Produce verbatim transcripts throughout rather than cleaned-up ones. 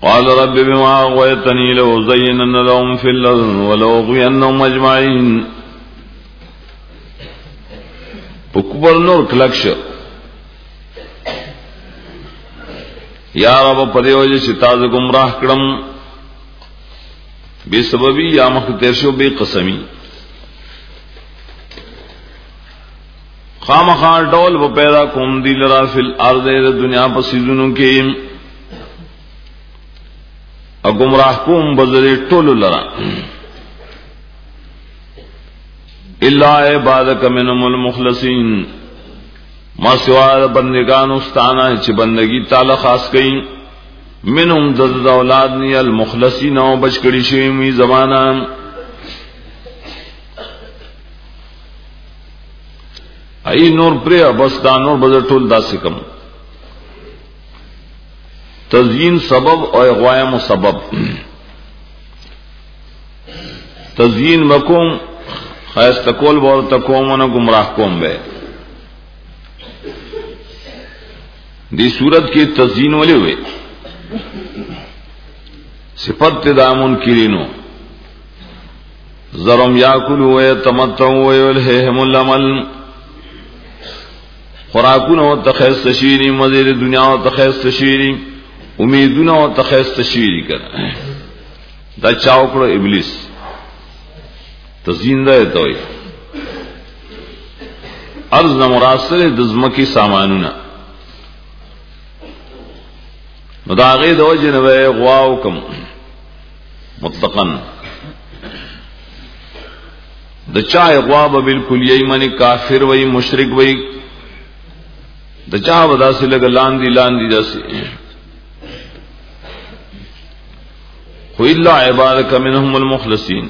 قال رب بما أغويتني لأزينن لهم في الأرض ولأغوينهم أجمعين. پکبر نور کلکش یا رب پدې وجه چې تاسو گمراه کړم بے سببی یا مختیر شو بے قسمی. خامخار ډول و پیدا کوم دی لرا فی الارض دنیا پسیزونو کې او گمراه کوم بذری ټول لرا الا عبادک منهم المخلصین ما سوا بندگان استانا چې بندگی تعالی خاص کړي منهم ذل اولاد نی المخلصین او بچ کړي شوی می زمانہ ای نور پر بس دا نور بذر ټول داسې کم تزیین سبب او اغوایم سبب. تزیین مکوم خیست کول بور تکومن گمراہ کوم بے. دی صورت کی تزیین والے ہوئے صفت دامن کرینو ذرم یاکلو ویتمتعو ویلہم العمل خوراکونو تخیص تشیری مزید دنیا تخیص تشیری امیدونو تخیص تشیری کر دا چاوکڑو ابلیس تزیین دا توئی ارز نمراسل دزمکی سامانونا نو دا غید و جنوے غواو کم مطلقاً دا چاہ غواب بالکل یہی منی کافر وی مشرک وی دا چاہ بدا سے لگا لاندی لاندی دا سے خو اللہ عبادک منہم المخلصین.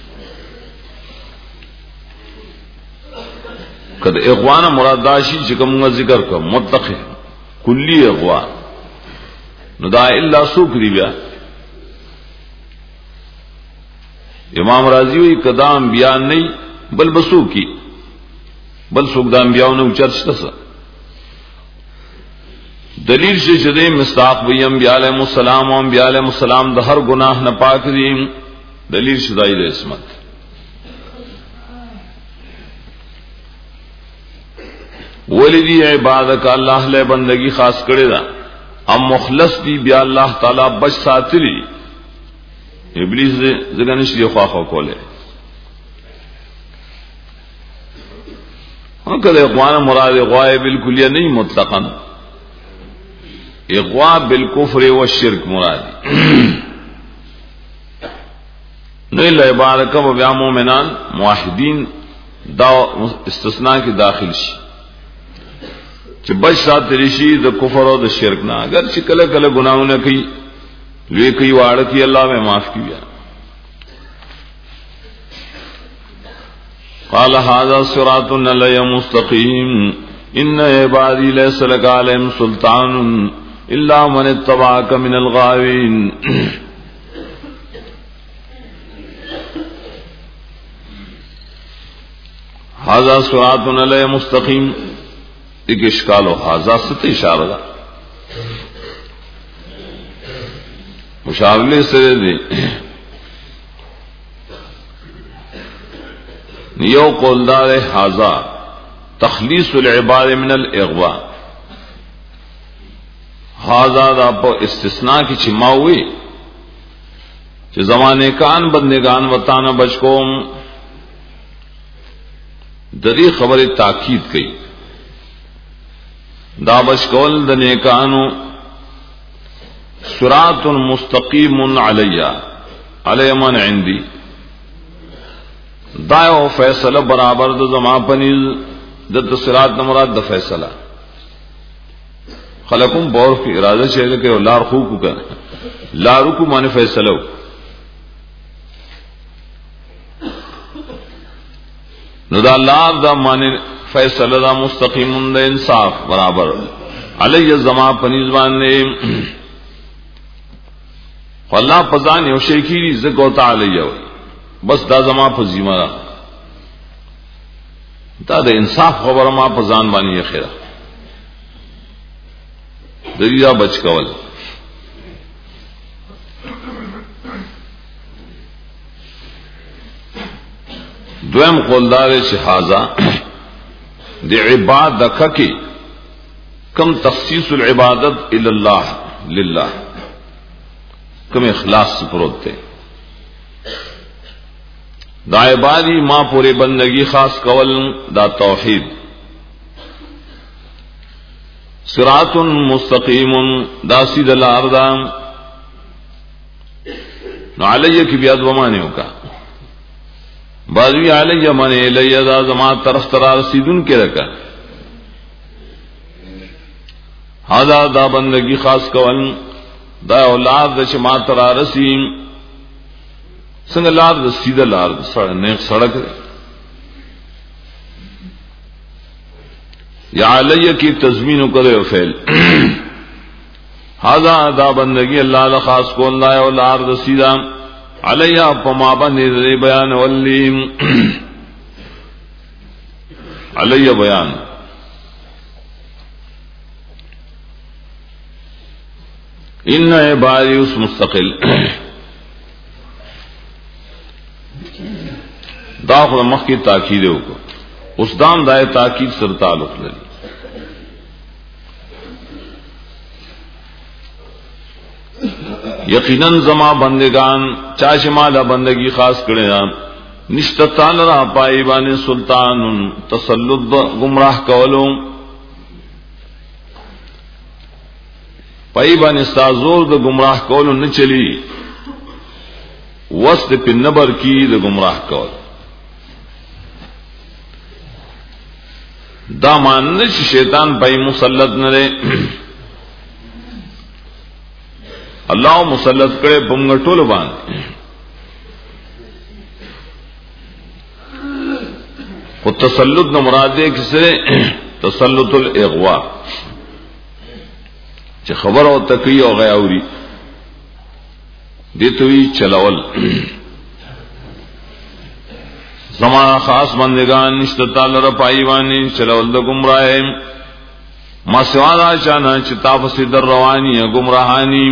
کد اغوان مراداشی چکم ذکر کا متقی کلی اغوان نو دا الا سوکری بیا امام راضی وی کدا انبیاء نہیں بل بسو کی بل سوک دا انبیاء نے چرچ تسا دلیل سے جدے مصداق وی انبیاء علیہ السلام و انبیاء علیہ السلام دا ہر گناہ نہ پاک دیم دلیل شدائی دے اسمت. ولی عبادک اللہ لے بندگی خاص کرے دا ام مخلص دی بیا اللہ تعالی بچ ساتلی ابلیس زگنش دی خواخو کولے ہاں کدے اقوان مراد اغواء بالکلیہ نہیں مطلقاً اغواء بالکفر والشرک مراد نہیں لعبادک و بیا مومنان موحدین دا استثناء کی داخل شی چې بچ ساتلی شي د کفر او د شرک نه اگر چې کله کله ګناونه کوي لوی کوي واړه کوي الله به معاف کیږي. قال هذا صراط علی مستقیم ان عبادی لیس لک علیہم سلطان الا من اتبعک من الغاوین. هذا صراط علی مستقیم ایک اشکال و حاضر ست اشارہ دا مشاولے سے دے نیو قولدار حاضر تخلیص العباد من الاغواء حاضر دا پا استثناء کی چما ہوئی چھ زمانے کان بندگان وطان بچکوم دری خبر تاکید کی دا بشکول د نیکانو صراط مستقیم علی علی من عندي دا او فیصلہ برابر د زما پنیل د صراط مراد د فیصلہ خلقم بور کی ارادہ چہل کہ لار خو کو کر لارو کو معنی فیصلہ نو دا لار دا معنی فیصلہ دا مستقیم دا انصاف برابر علی الزما پنیزوان نے اللہ پزان یو شیخی زکو تعالی بس دا زما پزیمہ دا دا دا انصاف خبر ما پزان بانی خیرہ دریدہ بچ کول دویم قولدار شهازا دی عبادت کی کم تخصیص العبادت الی اللہ للہ کم اخلاص پروت تے دا عبادی ما پوری بندگی خاص کول دا توحید صراط مستقیم دا سید الارض نو علیہ کی بیاد ومانے ہوگا بعضوی علیہ مانے علیہ دا زمان طرف ترا رسیدن کے رکا ہادا دا بندگی خاص کول دا اولاد دا شما ترا رسیم سنگ لار دا سیدہ لار دا نیک سڑک دے یا علیہ کی تضمین کرے فعل ہادا دا بندگی اللہ دا خاص کو اللہ اولاد دا سیدہ علیہ پما بندی دے بیان واللیم علیہ بیان ان عبادی اس مستقل دا خود مخ کی تاکید ہے اس دام دائے تاکید سر تعلق لگی یقیناً زما بندگان چاشمالا بندگی خاص کرے نشتتان را پائی بان سلطان تسلط گمراہ کولو پائی بان استازور دا گمراہ کولو نہ چلی وسط پہ نبر کی دا گمراہ کول دا ماننے شیطان پائی مسلط نہ رے اللہ مسلط کرے بمگٹول بان وہ تسلط نہ مرادے کسے تسلط الاغوا چه خبر او تقی او غیاوری دیتوی چلول زمان خاص بندگان نشتتا لرپائی وانی چلول دا گمراہ ما سوادا چانا چتا فسی در روانی گمراہانی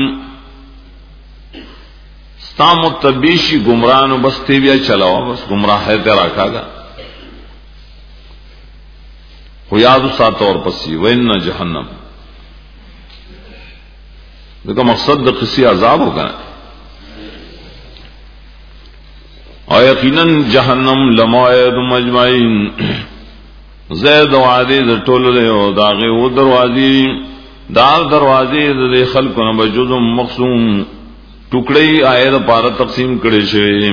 ستا متبیشی گمراہنو بس تیبیا چلاو بس گمراہ ہے تیرا کھاگا خویادو سات اور پسی وین جہنم دیکھا مقصد دا قصی عذاب ہوگا اور یقیناً جہنم لموعد مجمعین زید وعدی در طول لے ہو داغی وہ دروازی دار دروازی در خلقنا بجزم مقسوم ٹکڑی آئے دا پارا تقسیم کرے شوئے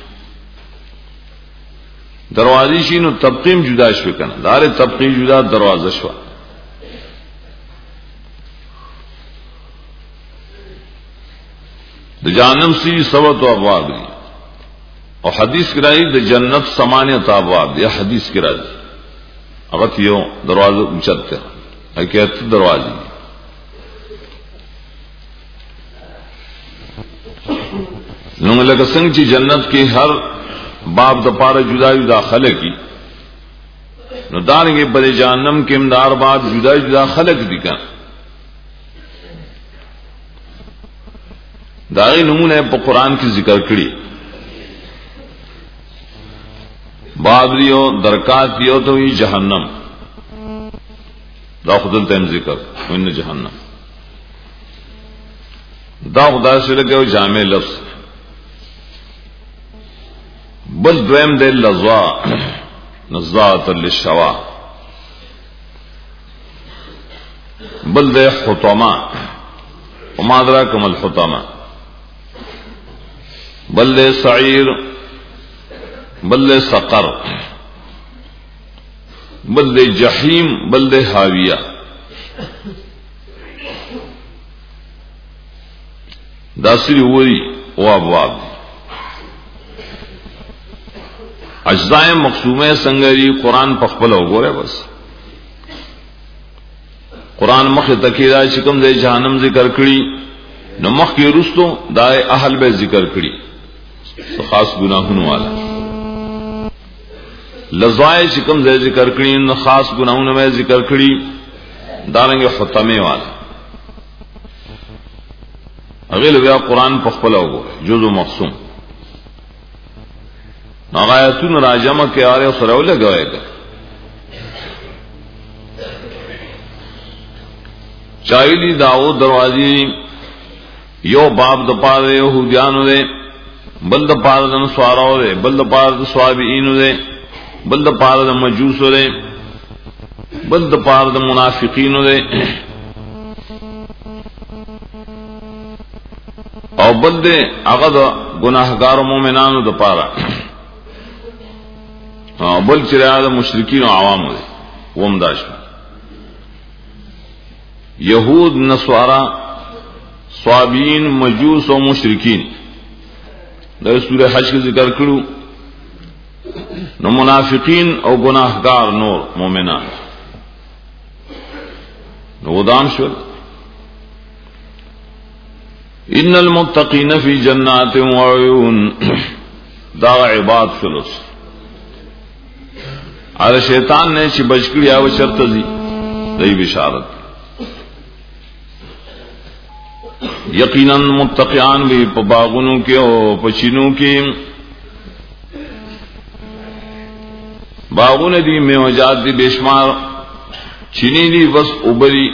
دروازی شینو تبقیم جدا شوئے کنا دار تبقیم جدا دروازہ شوئے د جہنم سی سوت و ابواب دی اور حدیث کرائی د جنت سمانیت ابواب دی حدیث کرائی اغت یو دروازہ اچھتے ہیں کہتے دروازی نونگ لگا سنگ چی جنت کی ہر باب دا پارا جدا جدا خلق کی نو دارنگے پر جہنم کے امدار باب جدا جدا خلق دی کن داغی نمونہ پا قرآن کی ذکر کری باب دیو درکات دیو تو یہ جہنم دا خودل تیم ذکر ان جہنم دا خدا سے لگے وہ جامع لفظ بل دویم دے لزوا نزاعت للشوا بل دے حطما وما ادراکم الحطما بل دے سعیر بل دے سقر بل دے جحیم بل دے حاویہ داسری وہی وہ ابواب اجزائے مقسومے سنگری قرآن پخپل ہو گورے بس قرآن مخ تکیدہ چکم دے جہنم ذکر کری نو مخ کی رستو دائے اہل بے ذکر کری خاص گناہوں والا لزائے چکم دے ذکر کری نو خاص گناہوں میں ذکر کری دارنگے ختمے والا اگل بیا قرآن پخپل ہو گورے جزو مقسوم نغایتون راجمه کې آره سره ولګوي چایلی داو دروازی یو باب د پاره يهوديانو دے بل د پاره د نصاراو دے بل د پاره د صابئینو دے بل د پاره د مجوسو دے بل د پاره د منافقینو دے او بل دے هغه د ګناهګار مؤمنانو د پاره او بل چې د مشرکین او عوامو دے ومداش یہود نصارا صابین مجوس و مشرکین دا سورہ حج کے ذکر کرو نو منافقین او گناہگار نور مومنان نو دام شو ان المتقین فی جنات و عیون دا عباد فلس اور شیطان نے چی بچکڑی آو شرط دی دی بشارت یقیناً متقیان بھی باغونوں کے اور پچینوں کے باغون دی میں وجات دی بےشمار چینی دی بس ابری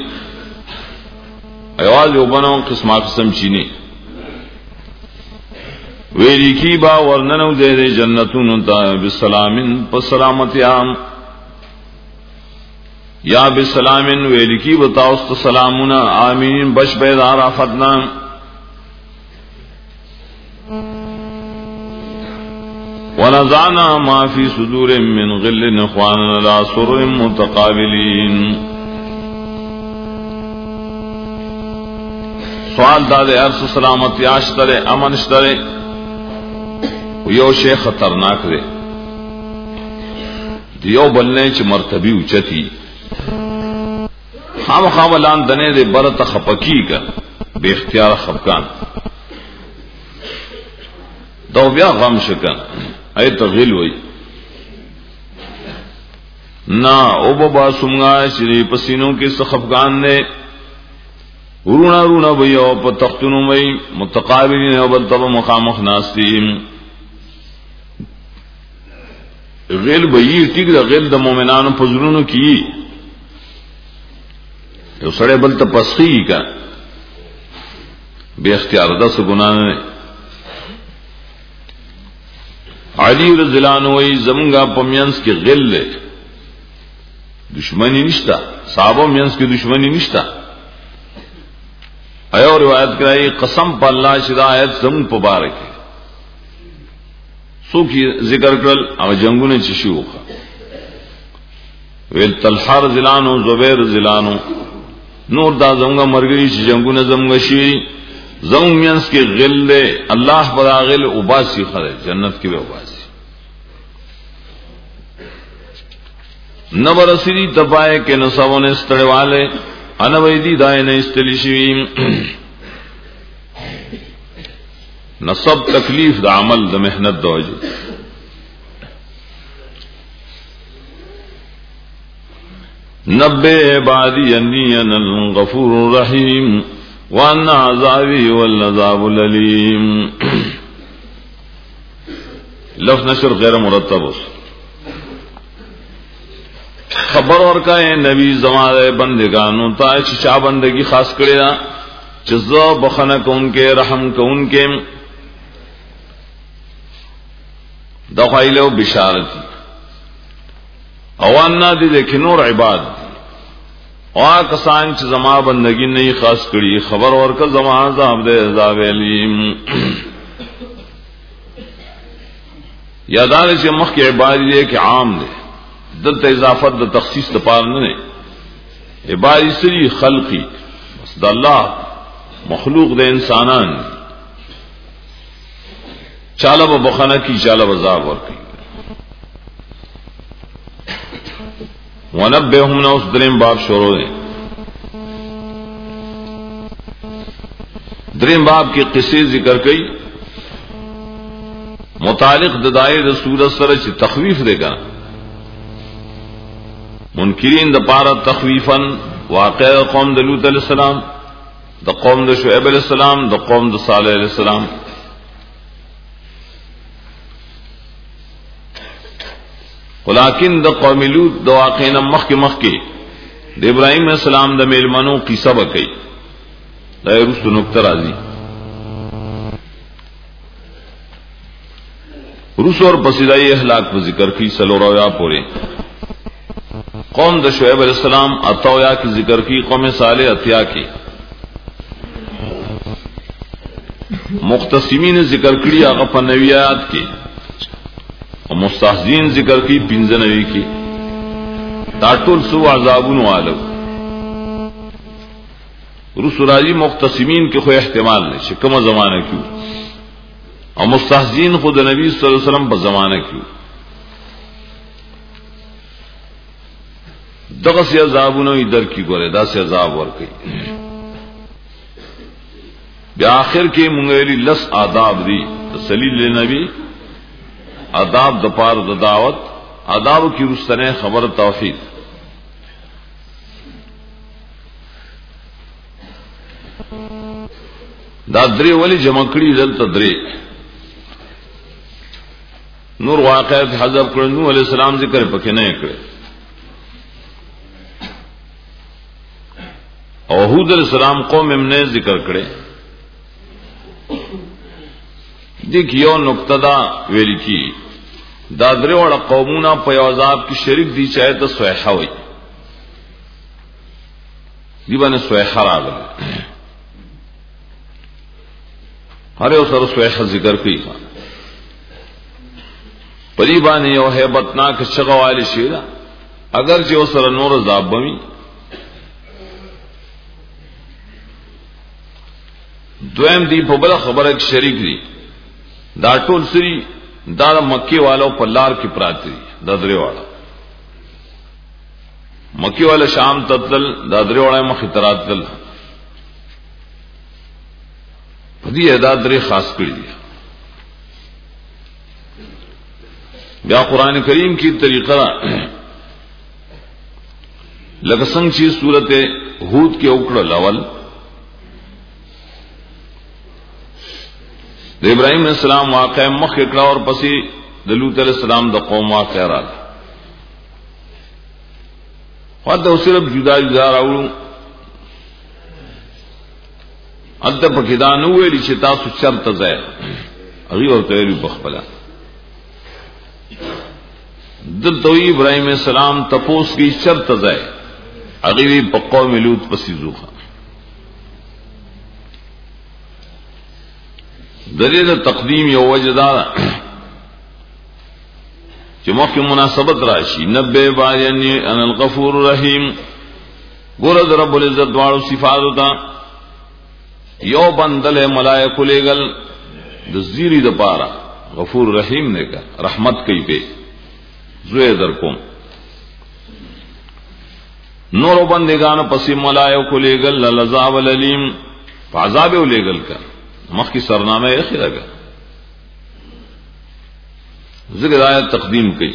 ایواز اوبنوں قسمہ قسم چینی ویلی کی با ورننو دے دے جنتون تا بسلامن پسلامتیام یا بسلامن ویلکی بتاؤست سلامنا آمین بش بیدار آفتنا ونزعنا ما فی صدور من غل اخواننا لا سر متقابلین سوال دادے عرص سلامتی آشترے امنشترے یو شے خطرناک دے دیو بلنے چ مرتبی اچتی خام خاملان دنے دے برت خپکی کا بے اختیار خفکان دو بیا غم شکن اے تو غل ہوئی نا او بابا سمگا شری پسینوں کے سخفکان نے رونا رونا بھئی او پا تختنوں بھئی متقابلین او بدتب مخامخ ناستیم غل بھئی ٹک دا غل دا مومنانو پزرونو کی یو سڑے بل تا پسخی کا بے اختیار دا سا گناہ نے علی رضی اللہ عنہ وی زمنگا پمینس کے غل لے دشمنی نشتا صحابہ مینس کی دشمنی نشتا ایو روایت کرائی قسم پا اللہ شدہ آیت زمن پا بارک سو کی ذکر کرل او جنگو نے چشی ہوخا ویل طلحہ رضی اللہ عنہ زبیر رضی اللہ عنہ نور دا زمگا مرگری چی جنگو نے زمگا شیری زمگ مینس کے غل دے اللہ بدا غل اباسی خرے جنت کی بے اباسی نبرسیدی تپائے کہ نصابوں نے استڑے والے انویدی دائے نے استلی شویم نصب تکلیف دا عمل دا محنت دا وجود نبے عبادی انی انا الغفور الرحیم وانا عذابی والعذاب العلیم لفظ نشر غیر مرتب اس خبر اور کا ہے نبی زمانے بندگانوں تا چچا بندگی خاص کرے دا جزا بخنا کون کے رحم کون کے دخائلو بشارتی اوانا دی لیکن اور عباد اور کسان چ زما بندگی نہیں خاص کری خبر اور کا زما عذاب دے عذاب علیم یادار سے مخ کے عبادی دے کہ عام دے دلت اضافت دا تخصیص دا پار نے عبادی سری خلقی بس دا اللہ مخلوق دے انسانان چالا با بخانہ کی چالا بزاب ورکی ونبئہم نہ اس دریم باب شروع دیں دریم باب کی قصے ذکر کئی متعلق ددائے دا سورت سر چی تخویف دے گا منکرین دا پارا تخویفاً واقع قوم دا لوط علیہ السلام دا قوم دا شعیب علیہ السلام دا قوم دا صالح علیہ السلام ولکن د قوم لوط د واقعنا مخ کې مخ کې د ابراهيم عليه السلام د میلمنو قصه وکړي دا رسو نقطه راځي رسو اور پسیدای اخلاق په ذکر کې سلورایا پورې قوم د شعیب علیہ السلام اتاویا کی ذکر کی قوم صالح اتیا کی مختصمین ذکر کړي هغه په نویات کې او مستحزین ذکر کی پنځه نوی کی دا ټول سو عذابون والو رسول راځي مختصمین کې خو احتمال نه چې کومه زمانہ کې او مستحزین خود نبی صلی الله علیه وسلم په زمانہ کې دغه سي عذابونو در کی ګوره دا سي عذاب ور کوي بیا آخر کې مونږ ویلي لس آداب دي تسلیل نبی آداب د پاره د دعوت آداب کی رستنه خبر توحید دا درې ولی جمع کړي دلته درې نور واقعات حذف کړو نو علی السلام ذکر پکې نه کړ او هود علیہ السلام قوم هم نه ذکر کړي دیکھ یو نقطه دا ویل کی دا درې وړ قومونه په عذاب کې شریک دي چاہے ته صیحه وي دی باندې صیحه راغله هر یو سره صیحه ذکر کوي پری باندې یو hebatnak شغوالی شي اگر چې اوسره نور عذاب بمي دویم دی په بل خبره کې شریک دي دا ټول سری دا مکی والو په لار کې پراته دي دا درې واړه مکی والا شام تدل دا درې واړه مخ تراتل په دې ادا درې خاص کړی دي بیا قران کریم کی طریقہ لکه څنګه چې سورته ہود کې وکړل اول د ابراهيم عليه السلام واقع مخ کړه اور پسې د لوط عليه السلام د قوم واقع را خدای صرف جدا جدا راوړو اته په کې دا نو ویل چې تاسو چرته ځای هغه ورته ویل بخبلا دلته ابراهيم عليه السلام تپوس کی چرته ځای هغه په قوم لوط پسې زوخه دلیل تقدیم یو وجدار چې مخکې مناسبت راشي نبه باینی ان الغفور الرحیم ګور در رب العزت واړو صفات وتا یو بندل ملائکه لګل د زیری د پاره غفور رحیم نه کا رحمت کوي په زوی در کوم نور بندگان پسې ملائکه لګل للعذاب الالم عذاب ولګل کا مخ کی سرنامه یې خیره کا ذکر آیت تقدیم کی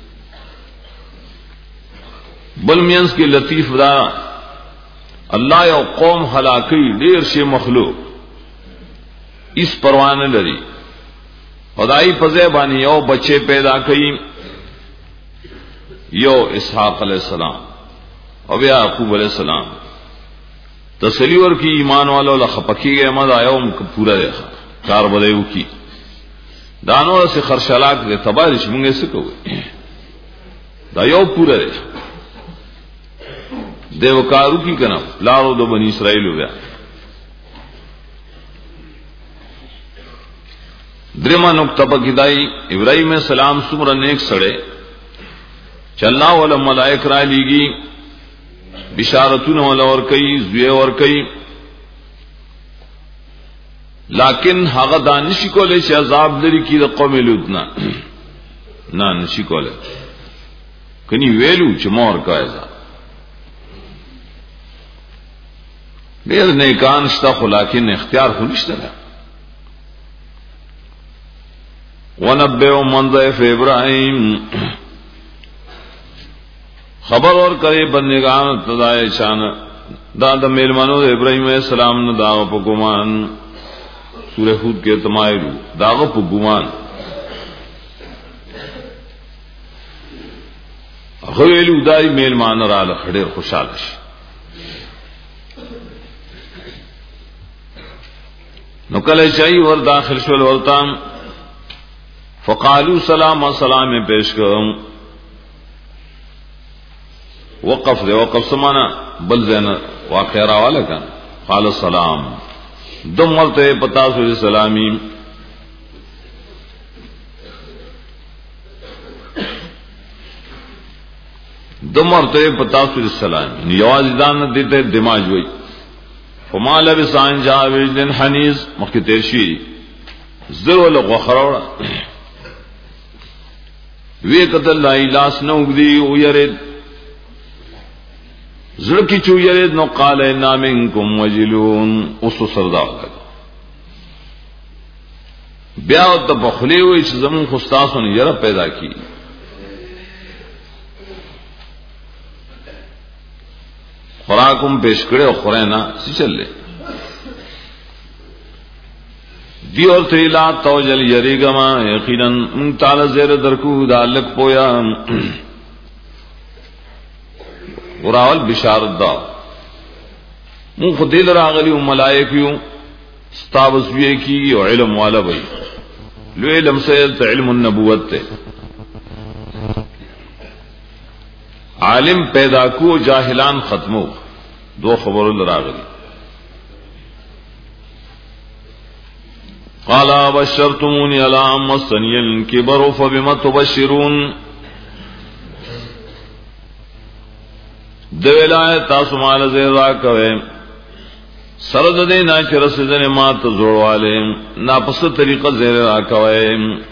بل مینس کی لطیف دا اللہ یو قوم ہلاکی دیر شی مخلوق اس پروانه لري خدای په زبانی یو بچے پیدا کړي یو اسحاق علیہ السلام او یعقوب علیہ السلام تسلی ور کی ایمان والو لخپکی گئے مد آیا پورا دیکھا کار بدیو کی دانو سے خرشلاک دے تبارش منگے سکو دا یو پورا دے دیو کارو کی کنا لارو دو بنی اسرائیل ہو گیا درما نقطہ پکدائی ابراہیم علیہ السلام سمر نیک سڑے چلنا والا ملائک را لیگی بشارتون والا اور کئی زوی اور کئی لیکن هغه دانشی کوله چې عذاب لري کی د قوم لوطنا نه نشي کوله کني ویلو چې مور کایزا ډېر نه کان شته خو لیکن اختیار خو نشته ونبئ من ضيف ابراهيم خبر اور کرے بندگان تدائے شان دا د میلمانو ابراہیم علیہ السلام نے داغ په ګمان سورہ ہود کے تمایل داغ په ګمان غویلو دای میل مان را لخډیر خوشاله شي. نو کله شي ور داخل شول ورتام فقالو سلام سلام پیش کوم. وقف دے وقف سمانا بل زین واقع راوالا کن قال السلام دم مرتے پتا سو سلامی دم مرتے پتا سو سلامی یواز دان دیتے دماغ ہوئی فما لبسان جا وجدن حنیز مخی تیرشی زرو لغو خروڑا وی قتل لائی لاس نوگدی ویرد زړکی چو یرید نو قال انا منکم وجلون اس سردا بیا د بخلی وې چې زمون خو تاسو نه یره پیدا کی خوراکم پیش کړي او خورینا څه چلې دی اور تیلا توجل یریګما یقینا من تعالی زیر درکو دا لک پویا وراول بشارت دا مون خدیل راغلی و ملائکیو ستابسویے کی و علم والا بھئی لو علم سیلت علم النبوت تے عالم پیدا کو جاہلان ختمو دو خبر راغلی قالا بشرتمونی علام مستنی الكبر فبما تبشرون دو ولایت تاسو مال زیر را کوئے سرد دینا چی رسیدن ما تزور والے ناپس طریقہ زیر را کوئے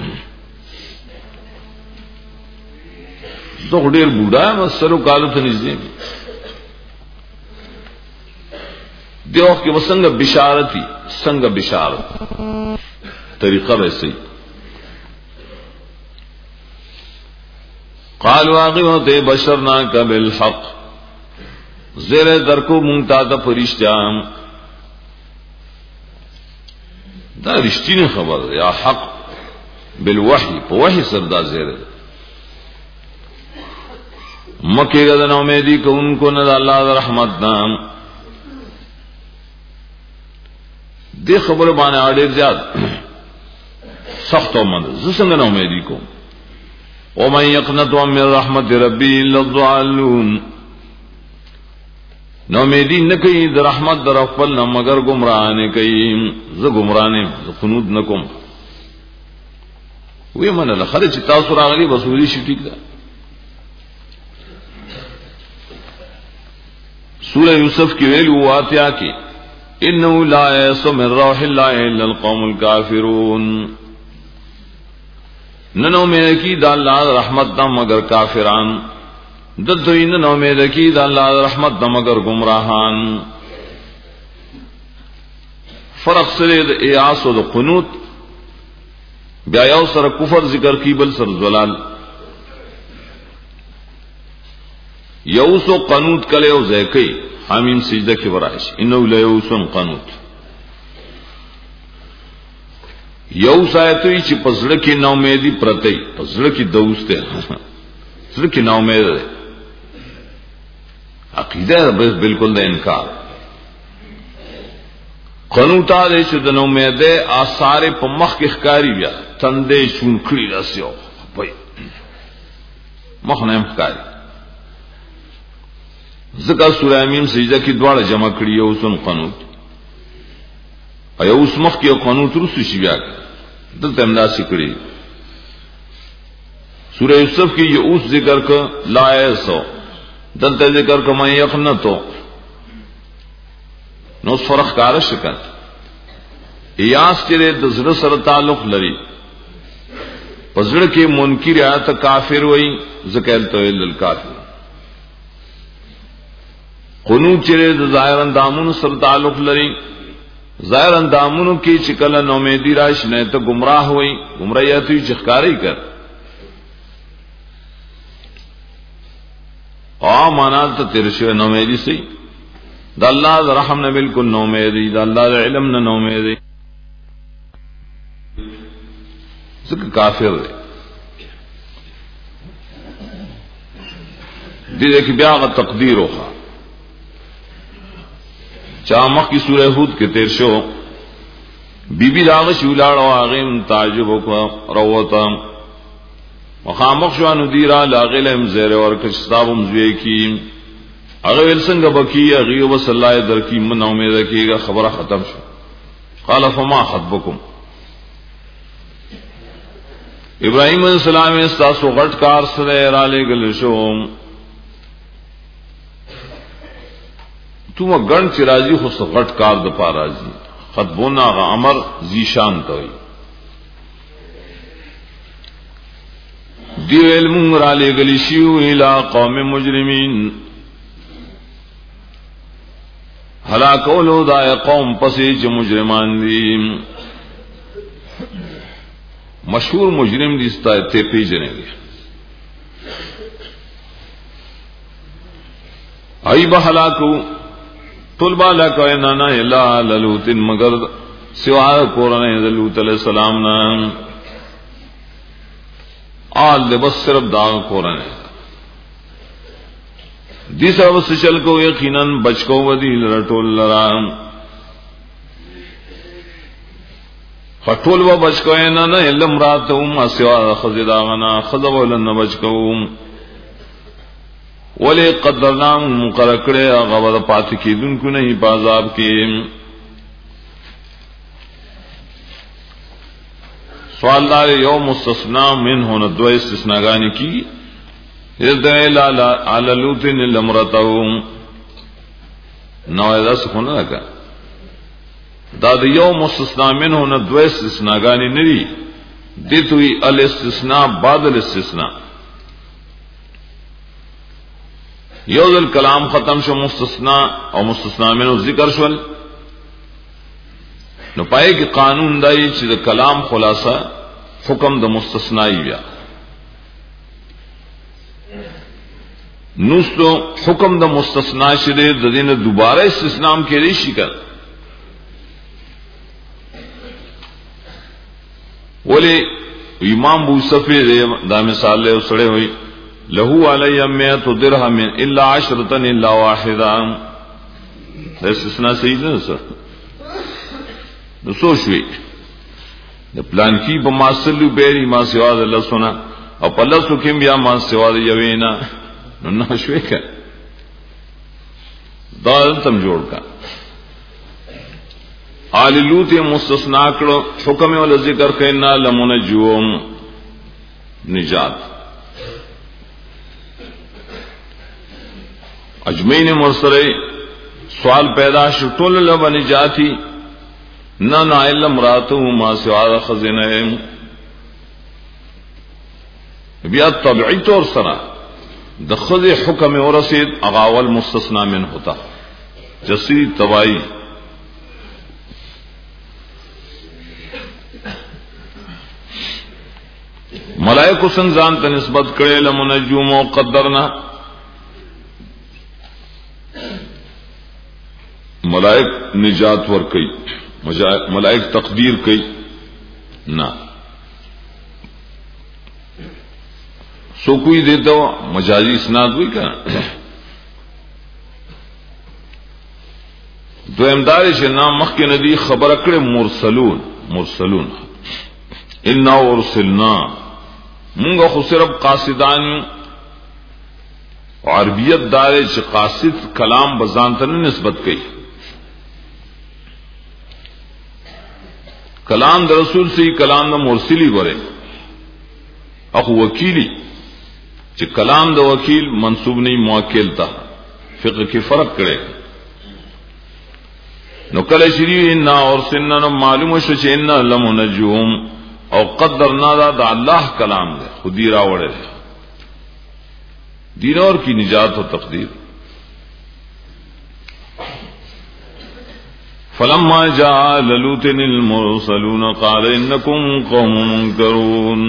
تو خدیر بوڑا ہے مسترو کالو تنیزدین دیوخ کی وہ سنگ بشارتی سنگ بشارت طریقہ ویسے قالوا آغیوتے بشرناک بالحق زیر درکو مونتا دا فرشتیام دا رشتین خبر یا حق بالوحی پا وحی سردا زیر مکی گدن امیدی کہ ان کو ند اللہ دا رحمت نام دی خبر بانے آڑیر زیاد سخت و مند زسنگن امیدی کو ومن یقنط من رحمت ربی الا الضالون نو امیدی نہ کئی در رحمت در افل نہ مگر گمراہ نے کئی ز گمراہ نے خنود نکم وی من لخر چ تاسو راغلی وسولی شي ٹھیک ده. سورہ یوسف کی ویلو واقعہ کی انه لا يسم من روح الله الا القوم الكافرون ننو میں کی دا اللہ رحمت دا مگر کافران ددوین نو میں کی دا اللہ رحمت دا مگر گمراہان. فرق سره د ایاس او د قنوت بیا یو سره کفر ذکر کی بل سر زلال یو سو قنوت کله او زکی حمیم سجده کې ورایش انه لا یوسن قنوت یو سایتوی چې پزړه کې نو امیدی پرته پزړه کې دوسته پزړه کې نو امید عقیده بس بالکل د انکار قنوتا دے چو دنو میں دے آثار پا مخ کی خکاری بیا تندے چون کری رسیو بھئی مخ نیم خکاری ذکر سورہ امیم سجدہ کی دوار جمع کری یوسن قنوت اور یوس مخ کی قنوت رسو شی بیا کی دلتا امداسی کری. سورہ یوسف کی یوس ذکر کا لا ایسو دلتا ذکر کا من یقنتو نو فرق کارش کن ایاس چرے دزر سر تعلق لری پزر کے منکر آیت کافر وئی ذکر تو للکافر قنوت چرے ظاہر اندامون سر تعلق لری ظاہر اندامون کی چکل نومیدی راش نے تو گمراہ ہوئی گمراہی چخکاری کر آ مانا تو تیرشو نومیدی سی دا اللہ دا رحم نہ بالکل نو میری دا اللہ دا علم نہ نو میری ذکر کافر دے. دې کې بیا غ تقدیر وکړه چا مخ کی سورہ ہود کې تیر شو بی بی راغ شولاړو هغه تعجب وکړه روته مخامخ شو انو دیرا لاغلم زیر ورکه ستابم زوی کی هغه ول څنګه بکی هغه وصلی الله درکی من امید کیږي خبره ختم شو قال فما خطبكم ابراہیم علیہ السلام استاسو غټ کار سره را لګل شو تو ګڼ چې راځي خو غټ کار د پاره راځي خطبونا غ امر زیشان توي دی علم را لګل شو الی قوم مجرمین هلاکولو دا قوم پسې چې مجرمان دي مشهور مجرم دي ستایته پیژنې ای به هلاکو طلبا لکو نانا الا للوت مگر سوا قرآن لوط علیہ السلام نا آل دے بس صرف دا قرآن دی سبب سچل کو یقیناً بچ کو ودی لرٹول لرام خطول و بچ کو نانا الا امراتهم سوا خزداغنا خذب ولن بچ کو ولی قدرنا مقرر کرے غور پات کی دن کو نہیں پازاب کی سوال دار یوم مستثنا من ہونا دو استثناء گانی کی ادعیل علی لوتن لمرتهم نوائدہ سکھونا لگا داد یوم مستثنا من ہونا دو استثناء گانی نری دیتوی الاستثناء بعد الاستثناء یوزل کلام ختم شو مستثنا او مستثنا منو ذکر شول نو پائے کہ قانون دائی چې د کلام خلاصہ حکم د مستثنائی بیا نوستو حکم د مستثنا شده د دین دوباره استثنام کې ریشي کړ ولی امام ابو صفی دا مثال له سره وي له علی مئة درهم الا عشرة الا واحده دا استثناء صحیح نه سر نو سوچوي د پلان کی په ماسلو بیری ما سوا د الله سنا او په الله سو کې بیا ما سوا د یوینا نو نه شوي کا دا تم جوړ کا آل لوط مستثنا کړو حکم ول ذکر کینا لمنجوم نجات اجمعین مرسله سوال پیدا شو ټول له نجاتی نہ نہ الا امراته ما سوا خزینه بیا طبعی طور سره د خزی حکم ورسید اغاول مستثنا من ہوتا جسی توائی ملائکہ سنزان ته نسبت کړي لمنجوم او قدرنا ملائک نجات ور کوي ملائک تقدیر کوي نہ سو کوئی دیتا ہو مجازی اسناد ہوئی کا دو امدار سے نام مخ کے ندی خبر اکڑے مرسلون مرسلون انا ارسلنا منگا خسرب قاصدان عربیت دارے چ قاصد کلام بزانتن نسبت کی کلام در رسول سے کلام دا مرسلی برے اخو وکیلی چې کلام د وکیل منصوب نہیں موکل تا فقہ کی فرق کرے نو کله شری ان اور سنن معلوم شو چې ان لمنجوم او قدرنا دا د الله کلام دے خودی راوړل دین اور کی نجات و تقدیر فلما جاء لوط المرسلون قال انکم قوم منکرون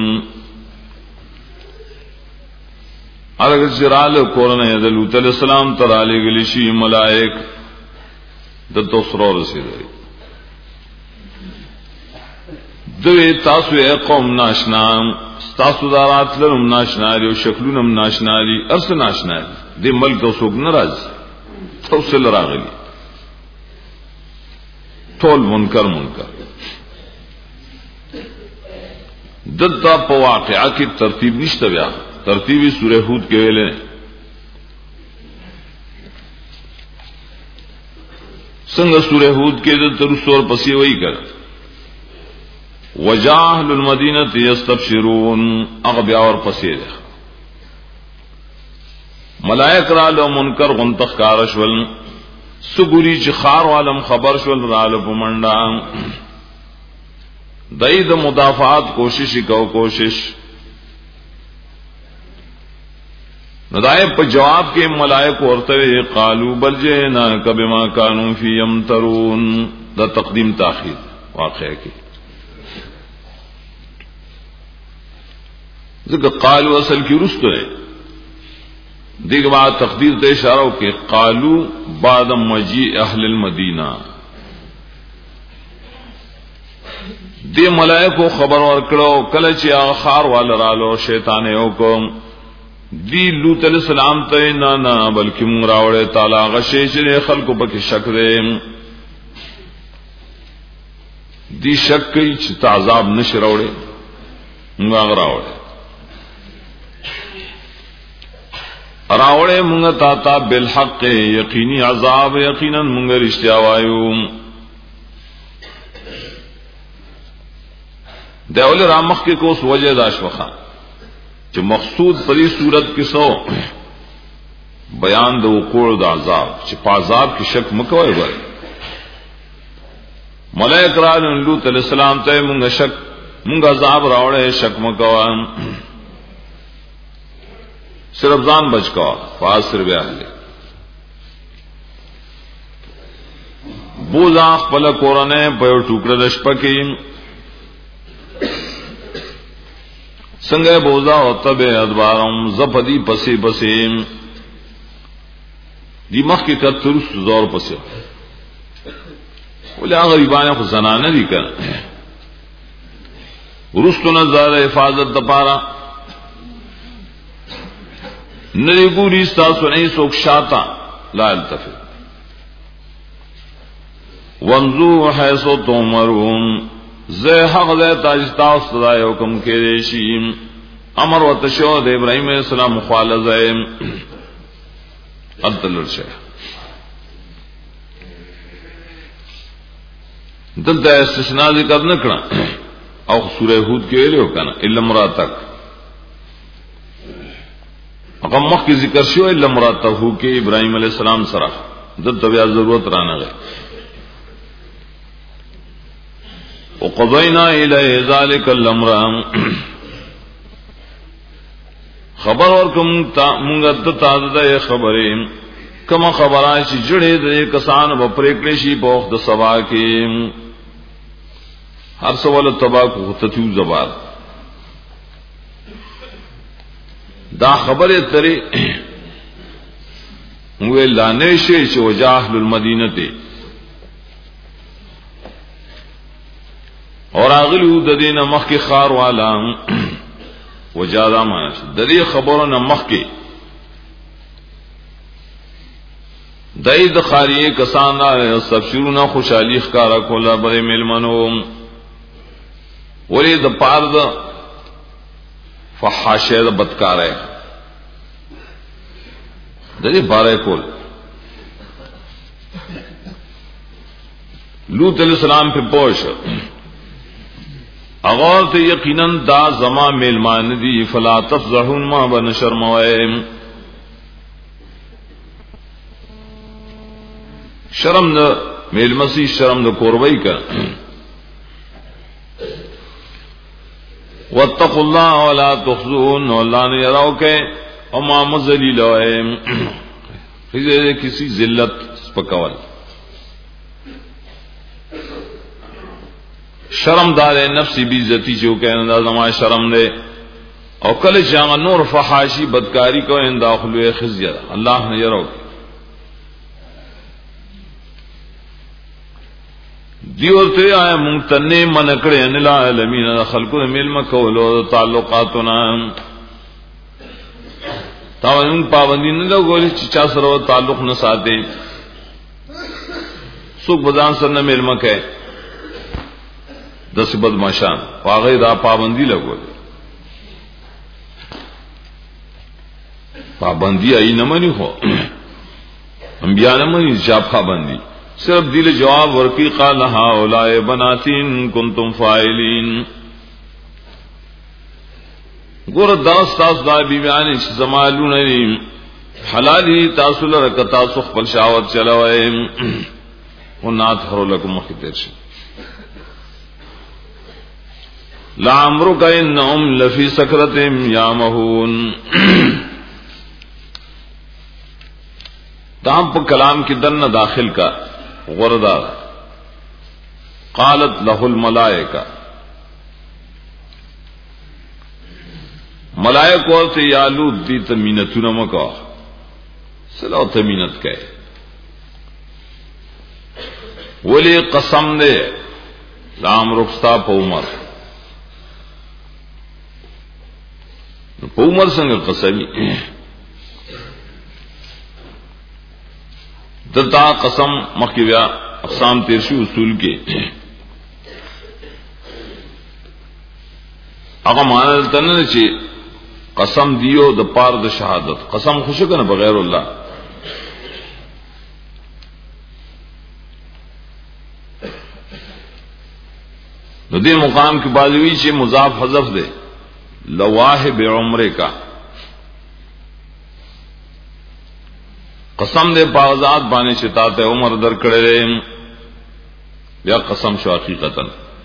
اگر جرال قرآن لوط علیہ السلام تر علی گلی شی ملائک د توسرور رسیدای دوی تاسو اے قوم ناشنا تاسو دارات لرم ناشنا دی او شکلونم ناشنا دی ارس ناشنا دی دې ملک اوسوک ناراض توسل راغلی ټول منکر منکر دلته په واقعا کې ترتیب نشته بیا ترتیبی سورہ ہود کې ویلې څنګه سورہ ہود کې د ترسور پسې وایي کړ وجاهل المدینه یستبشرون هغه بیا اور پسې ده ملائک را له منکر غنتخ کارشول سګوري چې خار عالم خبر شول را له پمنډا دای د مدافعات کوشش کو کوشش ندائے په جواب کې ملائک ورته قالو بل جئنا کبما كانوا فی یمترون دا تقدیم تاخیر واقعہ کې ځکه قالو اصل کې رسته ده دغه بعد تقدیر ته اشاره وکي قالو بعد مجيء اهل المدینہ دی ملائکو خبر ورکړو کله چې هغه خار وال رالو شیطان یو کوم دی لوط علیہ السلام ته نه نه بلکې مونږ راوړې تعالی غشې چې خلکو پکې شک دې دی شک کوي چې تعذاب نشي راوړې مونږ هغه راوړې راوړې مونږ تا تا بالحق یقیني عذاب یقینا مونږ رښتیا وایو داول رامخ کې کوس وجه داشوخه چې مقصود پرې صورت کې سو بیان د وقوع د عذاب چې په عذاب کې شک مکوي وای ملائک را لوط علیہ السلام ته مونږ شک مونږ عذاب راوړې شک مکوا صرف ځان بچ کا فاسر بیا له بوزا خپل قرانه په ټوکړه د شپه کې څنګه بوزا او تبه ادبارم زفدی پسې پسې دی مخ کې کتر زور پسې ولې هغه باندې خو زنانه دي کنه ورستو نظر حفاظت د پاره نری ګوري تاسو نه څوک شاته لا التفت وانظو حيث تمرون زه حق ده تاج تاسو دا حکم کې شي امر وتشو د ابراهيم عليه السلام مخالفه عدل شه دلته استثناء ذکر نه کړه او سوره هود کې ویلو کنه الا امراتک هغه مخکې ذکر شو الا امراته کې ابراهيم عليه السلام سره دلته بیا ضرورت رانه غي وقضينا الى ذلك الامر خبر ورکم تا مونږ ته تاسو ته خبرې کوم خبره چې جوړې د کسان په پریکړې شي په وخت د سبا کې هر سوال تبا کو تتیو زبار دا خبره ترې وې لانه شي چې وجاهل المدینه ته اور اغلو د دین مخ کې خار والا وجادا مانش د دې خبرونو مخ کې دای د خاریه کسان نه سبشرونه خوشالي ښکارا کوله بری ملمنو ولې د پاره د فحاشه د بدکارای د دې بارے کول لوط علیہ السلام په پوښ اغال ته یقینا دا زما میلمان دي فلا تفزحون ما بن شرموائم شرم نه میلمسی شرم د قربای کا واتقوا الله ولا تخزون ولا يراو کے اما مذلیلائم فیضے کسی ذلت سپکول شرم دار نفسی بی عزتی جو کہ انداز ما شرم دے او کل جان نور فحاشی بدکاری کو ان داخلو خزیہ اللہ نے یرو دیو ته آیا مونتنه منکړې ان العالمین خلقو ملم کولو تعلقاتنا تاون پابندی نه لګولې چې چا سره تعلق نه ساتي څوک بدان سره نه ملما کوي د سبد ماشان واغې دا پابندی لګولې پابندی ای نه مني خو انبیاء نه مني چې پابندی صرف دل جواب ورکی قال هؤلاء بناتین کنتم فاعلین ګور داس تاسو دا بیان چې زمالون حلالي تاسو لره تاسو خپل شاوت چلوي ونات هر لكم مخدر شي لعمرك انهم لفي سكرتهم يعمهون دام په کلام کې دنه داخل کا غردا قالت له الملائکه ملائکه سے یالو دی تمینتونه مکو سلو تمینت کئ ولی قسم دے لام رخصتا په عمر په عمر څنګه قسمی دتا قسم مخکې بیا اقسام تیر شو اصول کې هغه معنی تنه چې قسم دیو د پار د شهادت قسم خوشو کنه بغیر الله نو دې مقام کې بازوی چې مضاف حذف ده لواهب عمره کا قسم دے باوزاد بانے شتا تے عمر در کڑے یا قسم شو حقیقتا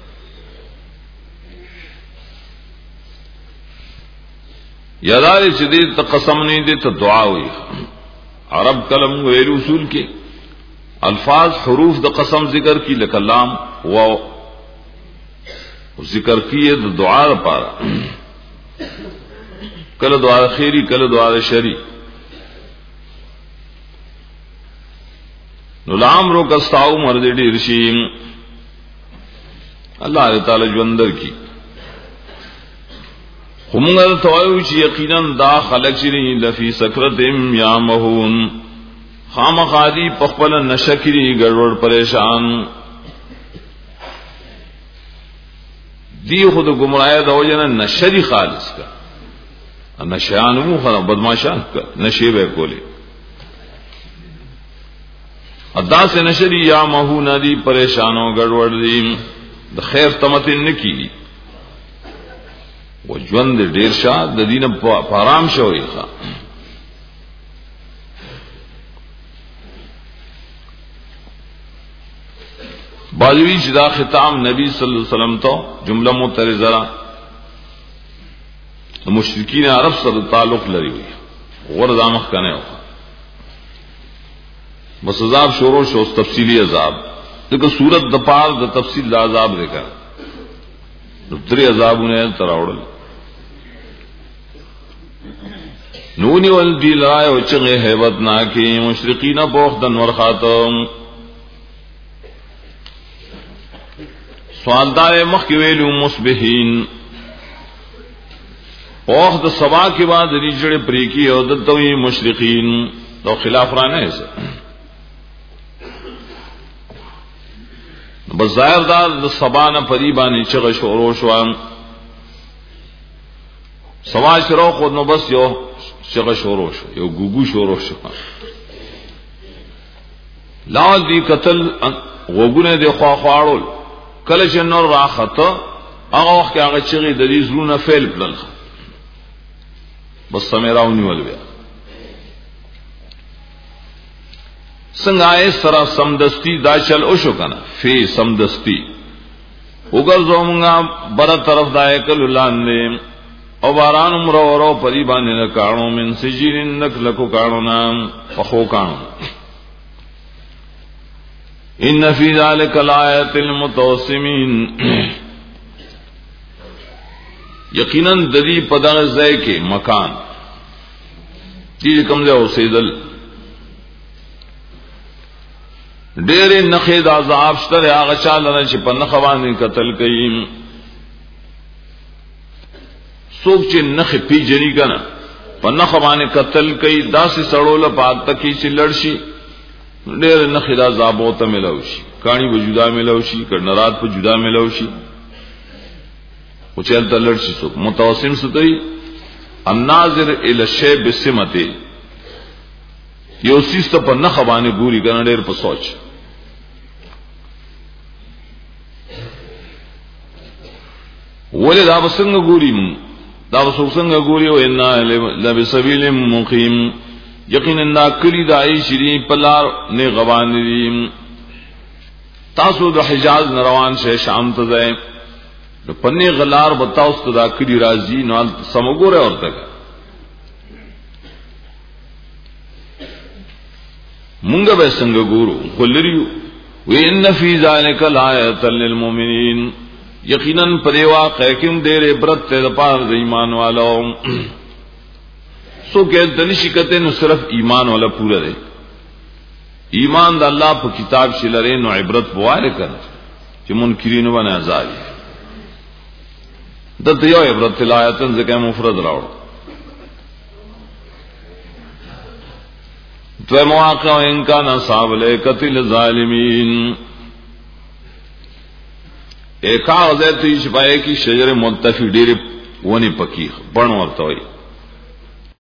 یاداری شدید تا قسم نہیں دے تا دعا ہوئی عرب کلم ویل اصول کے الفاظ حروف دا قسم ذکر کی لکلام و ذکر کی دا دعا پارا کل دعا خیری کل دعا شری نو لام رو کستاو مرد ډیر شي الله تعالی ژوندر کی همغه توایو چې یقینا دا خلق شری لفی سکرتم یا مهون خامخادی پخپل نشکری ګړوړ پریشان دی خود گمراهی دا وجنه نشری خالص کا نشانو خو بدمعشان کا نشي به کولی ادا سے نشری یا مہو ندی پریشانوں گڑوڑ دی د خیر تمتن نکی و ژوند ډیر شاه د دین په آرام شوی ښا باجوی چې دا ختام نبی صلی الله علیه وسلم ته جمله معترضه مشرکین عرب سره تعلق لري وي وردا مخ کنه بس عذاب شروع شو تفصیلی عذاب دغه صورت د پار د تفصیل د عذاب ذکر د درې عذابونه تراوړل نونی ول دی لای او چغه hebat نا کی مشرکین بوخ د نور خاتم سوالدار مخ کی ویلو مصبحین اوخ د سبا کے بعد ریجړه پری کی او د توي مشرکین تو خلاف را نه ہے بظاهر دا د سبانه پریبانی چغه شورو شوام سوا شروع خود نو بس you چغه Shoro show you ګوګو Shoro شو لال دی قتل وګونه دی خوا خواړول کله چې نور راخته هغه وخت هغه چغه د دې زرونه فعل بلل بس سمیراونی ول بیا څنګه سره سمدستی دا چل او شو کنه فی سمدستی وګر زومغه بر طرف دای کل لاندې او باران مرو ورو پری باندې نه کانو من سجین نکلکو کانو نام فخو کانو ان فی ذلک الایات المتوسمین یقینا دلی پدغه ځای کې مکان چې کوم ځای اوسېدل ډېر نخې د عذاب شته هغه چاله چې په نخ باندې قتل کوي څوک چې نخ پیجنی کنه پنخ باندې قتل کوي داسې سړول پات تکي چې لړشي ډېر نه خدا زابو ته ملوشي کانی به جدا ملوشي کډنرات په جدا ملوشي او چل ته لړشي سو متوسم ستوي الناظر الى الشيء بسمته یو سیست په نخ باندې ګوري کنه ډېر په سوچ ولې دا وسنګ ګوري دا وسنګ ګوري او ان لبسبیل مقیم یقینا کلی دای شری پلار نه غوان دي تاسو د حجاز روان شه شام ته ځئ د پنی غلار بتاو ست دا کلی راځي نو سمګوره ورته مونږ به څنګه ګورو خلریو وان فی ذلک لآیۃ للمؤمنین یقینا پریوا قیکم دیر عبرت ته پار د ایمان والو سو کې د نشکته نو صرف ایمان والا پورا دی ایمان د الله په کتاب شلره نو عبرت بواره کړ چې منکرین باندې عذاب د دیو عبرت لایتن ځکه مفرد راوړ تو مواقع ان کان اصحاب القتل ظالمین ایک آغازه تیش پائے کی شجر منتفی ډیر ونی پکی بڼ ورته وي